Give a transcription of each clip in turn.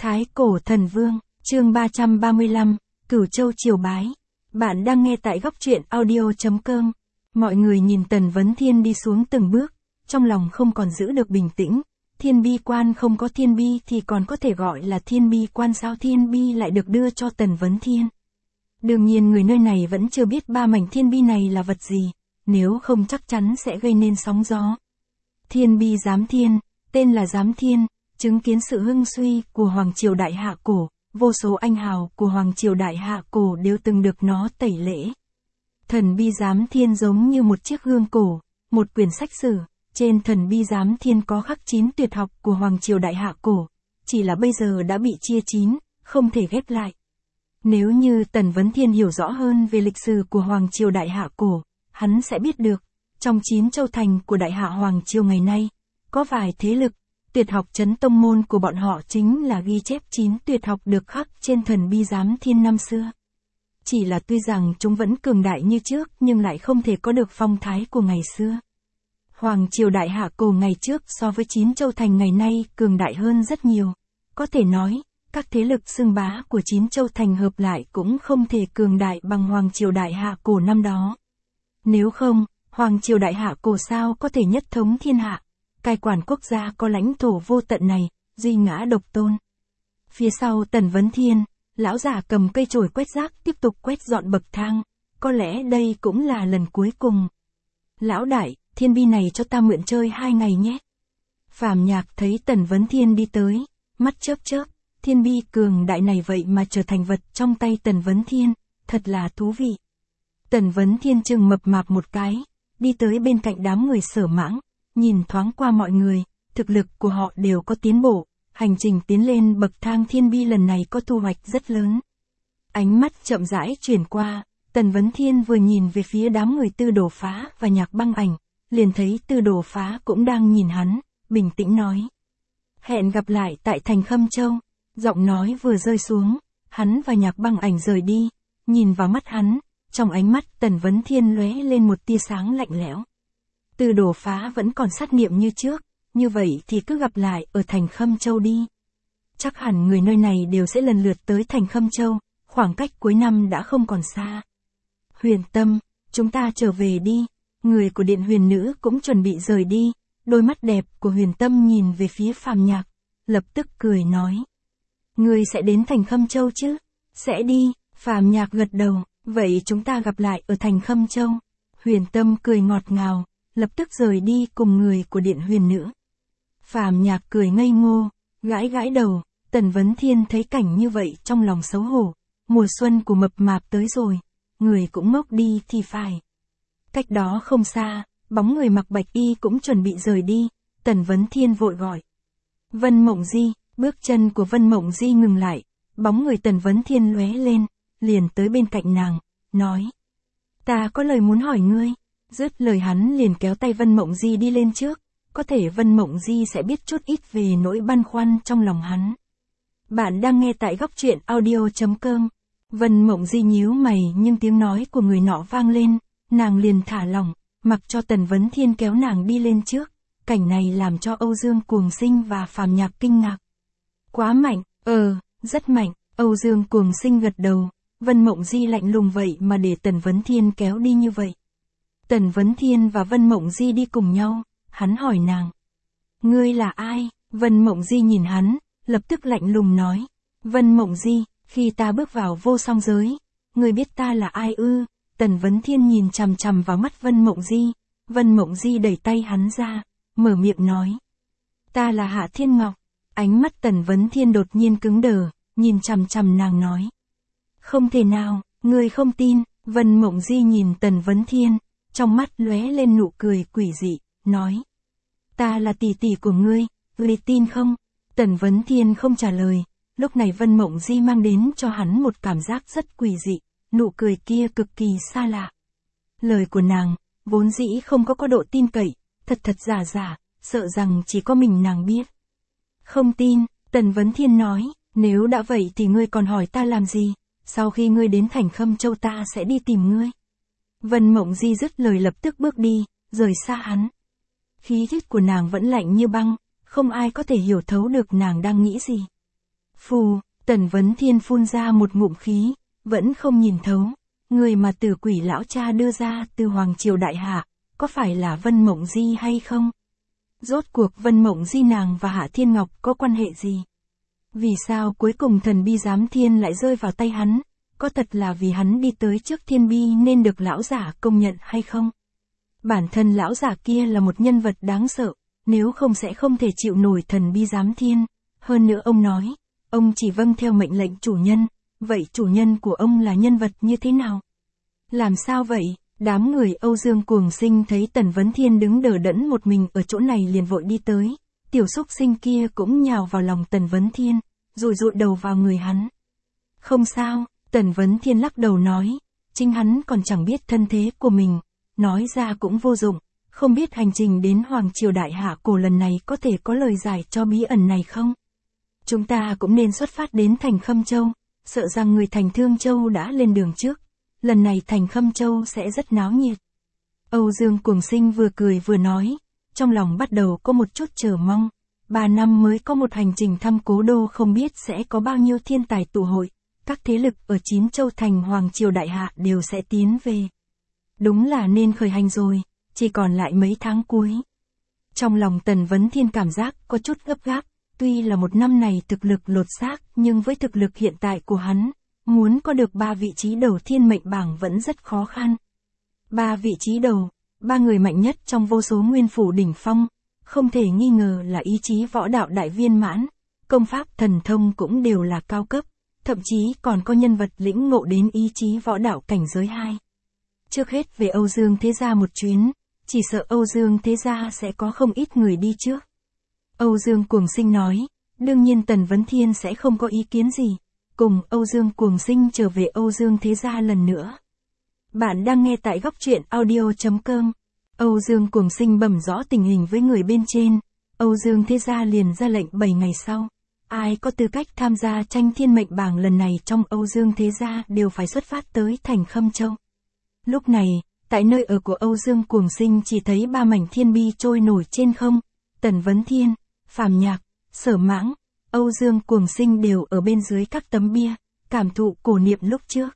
Thái Cổ Thần Vương, chương 335, Cửu Châu Triều Bái. Bạn đang nghe tại góc truyện audio.com. Mọi người nhìn Tần Vấn Thiên đi xuống từng bước, trong lòng không còn giữ được bình tĩnh. Thiên bi quan không có thiên bi thì còn có thể gọi là thiên bi quan sao, thiên bi lại được đưa cho Tần Vấn Thiên. Đương nhiên người nơi này vẫn chưa biết ba mảnh thiên bi này là vật gì, nếu không chắc chắn sẽ gây nên sóng gió. Thiên bi giám thiên, tên là giám thiên, chứng kiến sự hưng suy của Hoàng Triều Đại Hạ Cổ, vô số anh hào của Hoàng Triều Đại Hạ Cổ đều từng được nó tẩy lễ. Thần bi giám thiên giống như một chiếc gương cổ, một quyển sách sử, trên thần bi giám thiên có khắc 9 tuyệt học của Hoàng Triều Đại Hạ Cổ, chỉ là bây giờ đã bị chia 9, không thể ghép lại. Nếu như Tần Vấn Thiên hiểu rõ hơn về lịch sử của Hoàng Triều Đại Hạ Cổ, hắn sẽ biết được, trong 9 châu thành của Đại Hạ Hoàng Triều ngày nay, có vài thế lực, tuyệt học chấn tông môn của bọn họ chính là ghi chép 9 tuyệt học được khắc trên thần bi giám thiên năm xưa. Chỉ là tuy rằng chúng vẫn cường đại như trước nhưng lại không thể có được phong thái của ngày xưa. Hoàng Triều Đại Hạ Cổ ngày trước so với 9 châu thành ngày nay cường đại hơn rất nhiều. Có thể nói, các thế lực xưng bá của 9 châu thành hợp lại cũng không thể cường đại bằng Hoàng Triều Đại Hạ Cổ năm đó. Nếu không, Hoàng Triều Đại Hạ Cổ sao có thể nhất thống thiên hạ, cai quản quốc gia có lãnh thổ vô tận này, duy ngã độc tôn. Phía sau Tần Vấn Thiên, lão già cầm cây chổi quét rác tiếp tục quét dọn bậc thang, có lẽ đây cũng là lần cuối cùng. Lão đại, thiên bi này cho ta mượn chơi 2 ngày nhé. Phàm Nhạc thấy Tần Vấn Thiên đi tới, mắt chớp chớp, thiên bi cường đại này vậy mà trở thành vật trong tay Tần Vấn Thiên, thật là thú vị. Tần Vấn Thiên chừng mập mạp một cái, đi tới bên cạnh đám người Sở Mãng, nhìn thoáng qua mọi người, thực lực của họ đều có tiến bộ, hành trình tiến lên bậc thang thiên bi lần này có thu hoạch rất lớn. Ánh mắt chậm rãi chuyển qua, Tần Vấn Thiên vừa nhìn về phía đám người Tư Đồ Phá và Nhạc Băng Ảnh, liền thấy Tư Đồ Phá cũng đang nhìn hắn, bình tĩnh nói. Hẹn gặp lại tại thành Khâm Châu. Giọng nói vừa rơi xuống, hắn và Nhạc Băng Ảnh rời đi, nhìn vào mắt hắn, trong ánh mắt Tần Vấn Thiên lóe lên một tia sáng lạnh lẽo. Tư Đồ Phá vẫn còn sát niệm như trước, như vậy thì cứ gặp lại ở thành Khâm Châu đi. Chắc hẳn người nơi này đều sẽ lần lượt tới thành Khâm Châu, khoảng cách cuối năm đã không còn xa. Huyền Tâm, chúng ta trở về đi. Người của Điện Huyền Nữ cũng chuẩn bị rời đi, đôi mắt đẹp của Huyền Tâm nhìn về phía Phàm Nhạc, lập tức cười nói. Ngươi sẽ đến thành Khâm Châu chứ? Sẽ đi, Phàm Nhạc gật đầu, vậy chúng ta gặp lại ở thành Khâm Châu. Huyền Tâm cười ngọt ngào, lập tức rời đi cùng người của Điện Huyền Nữ. Phàm Nhạc cười ngây ngô, gãi gãi đầu, Tần Vấn Thiên thấy cảnh như vậy trong lòng xấu hổ, mùa xuân của mập mạp tới rồi, người cũng ngốc đi thì phải. Cách đó không xa, bóng người mặc bạch y cũng chuẩn bị rời đi, Tần Vấn Thiên vội gọi. Vân Mộng Di, bước chân của Vân Mộng Di ngừng lại, bóng người Tần Vấn Thiên lóe lên, liền tới bên cạnh nàng, nói. Ta có lời muốn hỏi ngươi. Dứt lời hắn liền kéo tay Vân Mộng Di đi lên trước, có thể Vân Mộng Di sẽ biết chút ít về nỗi băn khoăn trong lòng hắn. Bạn đang nghe tại góc truyện audio.com. Vân Mộng Di nhíu mày nhưng tiếng nói của người nọ vang lên, nàng liền thả lỏng, mặc cho Tần Vấn Thiên kéo nàng đi lên trước. Cảnh này làm cho Âu Dương Cuồng Sinh và Phàm Nhạc kinh ngạc. Quá mạnh, rất mạnh, Âu Dương Cuồng Sinh gật đầu, Vân Mộng Di lạnh lùng vậy mà để Tần Vấn Thiên kéo đi như vậy. Tần Vấn Thiên và Vân Mộng Di đi cùng nhau, hắn hỏi nàng. Ngươi là ai? Vân Mộng Di nhìn hắn, lập tức lạnh lùng nói. Vân Mộng Di, khi ta bước vào vô song giới, ngươi biết ta là ai ư? Tần Vấn Thiên nhìn chằm chằm vào mắt Vân Mộng Di, Vân Mộng Di đẩy tay hắn ra, mở miệng nói. Ta là Hạ Thiên Ngọc. Ánh mắt Tần Vấn Thiên đột nhiên cứng đờ, nhìn chằm chằm nàng nói. Không thể nào, ngươi không tin. Vân Mộng Di nhìn Tần Vấn Thiên, trong mắt lóe lên nụ cười quỷ dị, nói. Ta là tỷ tỷ của ngươi, ngươi tin không? Tần Vấn Thiên không trả lời, lúc này Vân Mộng Di mang đến cho hắn một cảm giác rất quỷ dị, nụ cười kia cực kỳ xa lạ. Lời của nàng, vốn dĩ không có độ tin cậy, thật giả, sợ rằng chỉ có mình nàng biết. Không tin, Tần Vấn Thiên nói, nếu đã vậy thì ngươi còn hỏi ta làm gì, sau khi ngươi đến thành Khâm Châu ta sẽ đi tìm ngươi. Vân Mộng Di dứt lời lập tức bước đi, rời xa hắn. Khí chất của nàng vẫn lạnh như băng, không ai có thể hiểu thấu được nàng đang nghĩ gì. Phù, Tần Vấn Thiên phun ra một ngụm khí, vẫn không nhìn thấu. Người mà Tử Quỷ lão cha đưa ra từ Hoàng Triều Đại Hạ, có phải là Vân Mộng Di hay không? Rốt cuộc Vân Mộng Di nàng và Hạ Thiên Ngọc có quan hệ gì? Vì sao cuối cùng thần bi giám thiên lại rơi vào tay hắn? Có thật là vì hắn đi tới trước thiên bi nên được lão giả công nhận hay không? Bản thân lão giả kia là một nhân vật đáng sợ, nếu không sẽ không thể chịu nổi thần bi giám thiên. Hơn nữa ông nói, ông chỉ vâng theo mệnh lệnh chủ nhân, vậy chủ nhân của ông là nhân vật như thế nào? Làm sao vậy? Đám người Âu Dương Cuồng Sinh thấy Tần Vấn Thiên đứng đờ đẫn một mình ở chỗ này liền vội đi tới, tiểu xúc sinh kia cũng nhào vào lòng Tần Vấn Thiên, rồi dụi đầu vào người hắn. Không sao, Tần Vấn Thiên lắc đầu nói, chính hắn còn chẳng biết thân thế của mình, nói ra cũng vô dụng, không biết hành trình đến Hoàng Triều Đại Hạ Cổ lần này có thể có lời giải cho bí ẩn này không? Chúng ta cũng nên xuất phát đến thành Khâm Châu, sợ rằng người thành Thương Châu đã lên đường trước, lần này thành Khâm Châu sẽ rất náo nhiệt. Âu Dương Cuồng Sinh vừa cười vừa nói, trong lòng bắt đầu có một chút chờ mong, 3 năm mới có một hành trình thăm cố đô không biết sẽ có bao nhiêu thiên tài tụ hội, các thế lực ở 9 châu thành Hoàng Triều Đại Hạ đều sẽ tiến về. Đúng là nên khởi hành rồi, chỉ còn lại mấy tháng cuối. Trong lòng Tần Vấn Thiên cảm giác có chút gấp gáp, tuy là một năm này thực lực lột xác nhưng với thực lực hiện tại của hắn, muốn có được 3 vị trí đầu thiên mệnh bảng vẫn rất khó khăn. 3 vị trí đầu, 3 người mạnh nhất trong vô số nguyên phủ đỉnh phong, không thể nghi ngờ là ý chí võ đạo đại viên mãn, công pháp thần thông cũng đều là cao cấp, thậm chí còn có nhân vật lĩnh ngộ đến ý chí võ đạo cảnh giới 2. Trước hết về Âu Dương Thế Gia một chuyến, chỉ sợ Âu Dương Thế Gia sẽ có không ít người đi trước. Âu Dương Cuồng Sinh nói, đương nhiên Tần Vấn Thiên sẽ không có ý kiến gì, cùng Âu Dương Cuồng Sinh trở về Âu Dương Thế Gia lần nữa. Bạn đang nghe tại góc truyện audio.com. Âu Dương Cuồng Sinh bẩm rõ tình hình với người bên trên, Âu Dương Thế Gia liền ra lệnh 7 ngày sau. Ai có tư cách tham gia tranh thiên mệnh bảng lần này trong Âu Dương Thế Gia đều phải xuất phát tới thành Khâm Châu. Lúc này, tại nơi ở của Âu Dương Cuồng Sinh chỉ thấy 3 mảnh thiên bi trôi nổi trên không, Tần Vấn Thiên, Phàm Nhạc, Sở Mãng, Âu Dương Cuồng Sinh đều ở bên dưới các tấm bia, cảm thụ cổ niệm lúc trước.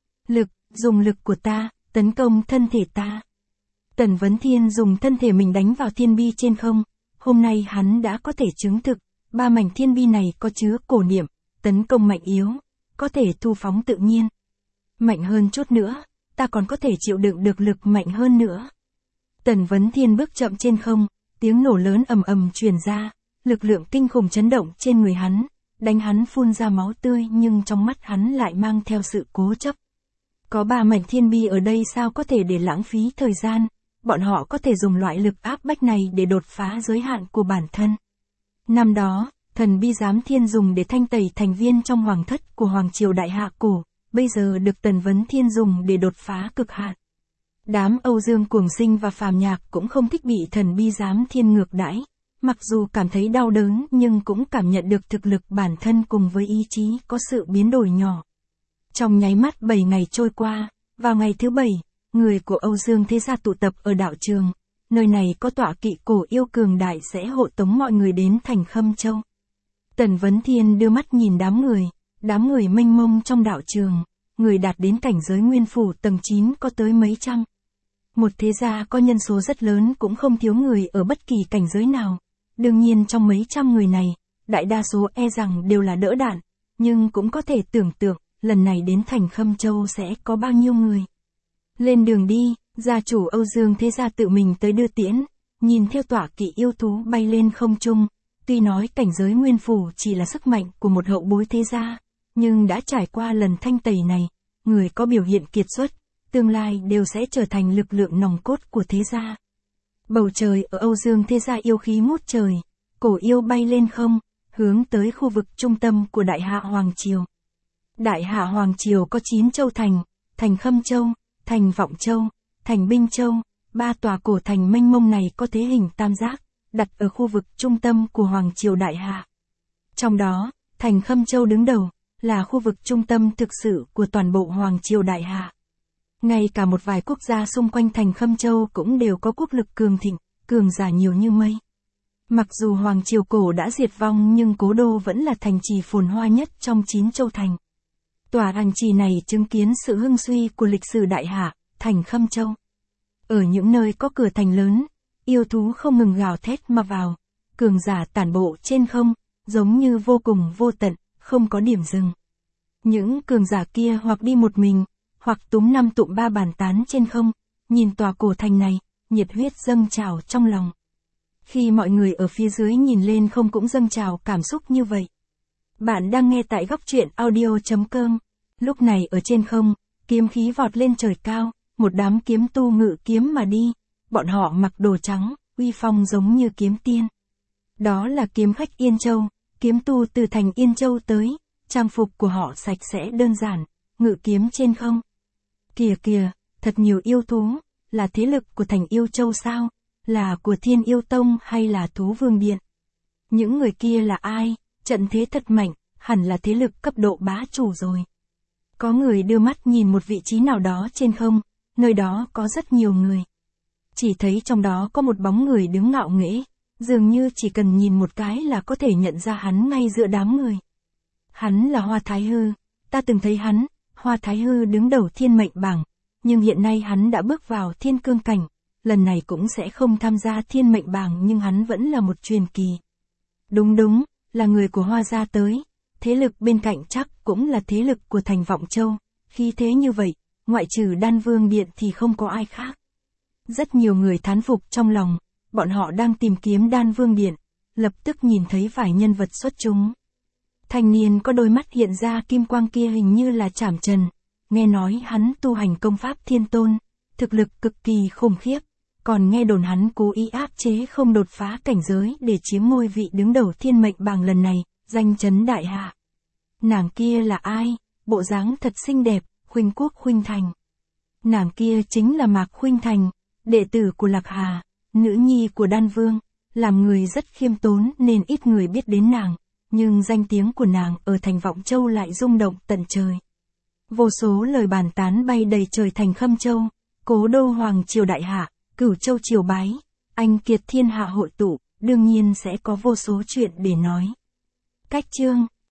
Dùng lực của ta, tấn công thân thể ta. Tần Vấn Thiên dùng thân thể mình đánh vào thiên bi trên không, hôm nay hắn đã có thể chứng thực, 3 mảnh thiên bi này có chứa cổ niệm, tấn công mạnh yếu, có thể thu phóng tự nhiên. Mạnh hơn chút nữa, ta còn có thể chịu đựng được lực mạnh hơn nữa. Tần Vấn Thiên bước chậm trên không, tiếng nổ lớn ầm ầm truyền ra, lực lượng kinh khủng chấn động trên người hắn, đánh hắn phun ra máu tươi nhưng trong mắt hắn lại mang theo sự cố chấp. Có 3 mảnh thiên bi ở đây sao có thể để lãng phí thời gian, bọn họ có thể dùng loại lực áp bách này để đột phá giới hạn của bản thân. Năm đó, thần bi giám thiên dùng để thanh tẩy thành viên trong hoàng thất của Hoàng Triều Đại Hạ Cổ, bây giờ được Tần Vấn Thiên dùng để đột phá cực hạn. Đám Âu Dương Cuồng Sinh và Phàm Nhạc cũng không thích bị thần bi giám thiên ngược đãi, mặc dù cảm thấy đau đớn nhưng cũng cảm nhận được thực lực bản thân cùng với ý chí có sự biến đổi nhỏ. Trong nháy mắt 7 ngày trôi qua, vào ngày thứ 7, người của Âu Dương Thế Gia tụ tập ở đạo trường, nơi này có tọa kỵ cổ yêu cường đại sẽ hộ tống mọi người đến thành Khâm Châu. Tần Vấn Thiên đưa mắt nhìn đám người mênh mông trong đạo trường, người đạt đến cảnh giới nguyên phủ tầng 9 có tới mấy trăm. Một thế gia có nhân số rất lớn cũng không thiếu người ở bất kỳ cảnh giới nào, đương nhiên trong mấy trăm người này, đại đa số e rằng đều là đỡ đạn, nhưng cũng có thể tưởng tượng, lần này đến thành Khâm Châu sẽ có bao nhiêu người. Lên đường đi, gia chủ Âu Dương Thế Gia tự mình tới đưa tiễn, nhìn theo tọa kỵ yêu thú bay lên không trung, tuy nói cảnh giới nguyên phủ chỉ là sức mạnh của một hậu bối thế gia, nhưng đã trải qua lần thanh tẩy này, người có biểu hiện kiệt xuất, tương lai đều sẽ trở thành lực lượng nòng cốt của thế gia. Bầu trời ở Âu Dương Thế Gia yêu khí ngút trời, cổ yêu bay lên không, hướng tới khu vực trung tâm của Đại Hạ Hoàng Triều. Đại Hạ Hoàng Triều có 9 châu thành, thành Khâm Châu, thành Vọng Châu, thành Binh Châu, 3 tòa cổ thành mênh mông này có thế hình tam giác, đặt ở khu vực trung tâm của Hoàng Triều Đại Hạ. Trong đó, thành Khâm Châu đứng đầu, là khu vực trung tâm thực sự của toàn bộ Hoàng Triều Đại Hạ. Ngay cả một vài quốc gia xung quanh thành Khâm Châu cũng đều có quốc lực cường thịnh, cường giả nhiều như mây. Mặc dù Hoàng Triều cổ đã diệt vong nhưng Cố Đô vẫn là thành trì phồn hoa nhất trong 9 châu thành. Tòa thành trì này chứng kiến sự hưng suy của lịch sử Đại Hạ, thành Khâm Châu. Ở những nơi có cửa thành lớn, yêu thú không ngừng gào thét mà vào, cường giả tản bộ trên không, giống như vô cùng vô tận, không có điểm dừng. Những cường giả kia hoặc đi một mình, hoặc túm năm tụm ba bàn tán trên không, nhìn tòa cổ thành này, nhiệt huyết dâng trào trong lòng. Khi mọi người ở phía dưới nhìn lên không cũng dâng trào cảm xúc như vậy. Bạn đang nghe tại góc truyện audio.com. Lúc này ở trên không, kiếm khí vọt lên trời cao, một đám kiếm tu ngự kiếm mà đi, bọn họ mặc đồ trắng, uy phong giống như kiếm tiên. Đó là kiếm khách Yên Châu, kiếm tu từ thành Yên Châu tới, trang phục của họ sạch sẽ đơn giản, ngự kiếm trên không. Kìa kìa, thật nhiều yêu thú, là thế lực của thành Yêu Châu sao? Là của Thiên Yêu Tông hay là Thú Vương Điện? Những người kia là ai? Trận thế thật mạnh, hẳn là thế lực cấp độ bá chủ rồi. Có người đưa mắt nhìn một vị trí nào đó trên không, nơi đó có rất nhiều người. Chỉ thấy trong đó có một bóng người đứng ngạo nghễ, dường như chỉ cần nhìn một cái là có thể nhận ra hắn ngay giữa đám người. Hắn là Hoa Thái Hư, ta từng thấy hắn, Hoa Thái Hư đứng đầu thiên mệnh bảng, nhưng hiện nay hắn đã bước vào thiên cương cảnh, lần này cũng sẽ không tham gia thiên mệnh bảng nhưng hắn vẫn là một truyền kỳ. Đúng, là người của Hoa gia tới, thế lực bên cạnh chắc cũng là thế lực của thành Vọng Châu, khi thế như vậy, ngoại trừ Đan Vương Điện thì không có ai khác. Rất nhiều người thán phục trong lòng, bọn họ đang tìm kiếm Đan Vương Điện, lập tức nhìn thấy vài nhân vật xuất chúng. Thanh niên có đôi mắt hiện ra kim quang kia hình như là Trảm Trần, nghe nói hắn tu hành công pháp Thiên Tôn, thực lực cực kỳ khủng khiếp, còn nghe đồn hắn cố ý áp chế không đột phá cảnh giới để chiếm ngôi vị đứng đầu thiên mệnh bảng lần này, danh chấn Đại Hạ. Nàng kia là ai? Bộ dáng thật xinh đẹp, Khuynh Quốc Khuynh Thành. Nàng kia chính là Mạc Khuynh Thành, đệ tử của Lạc Hà, nữ nhi của Đan Vương, làm người rất khiêm tốn nên ít người biết đến nàng, nhưng danh tiếng của nàng ở thành Vọng Châu lại rung động tận trời. Vô số lời bàn tán bay đầy trời thành Khâm Châu, Cố Đô Hoàng Triều Đại Hạ, Cửu Châu triều bái, anh kiệt thiên hạ hội tụ, đương nhiên sẽ có vô số chuyện để nói. Cách chương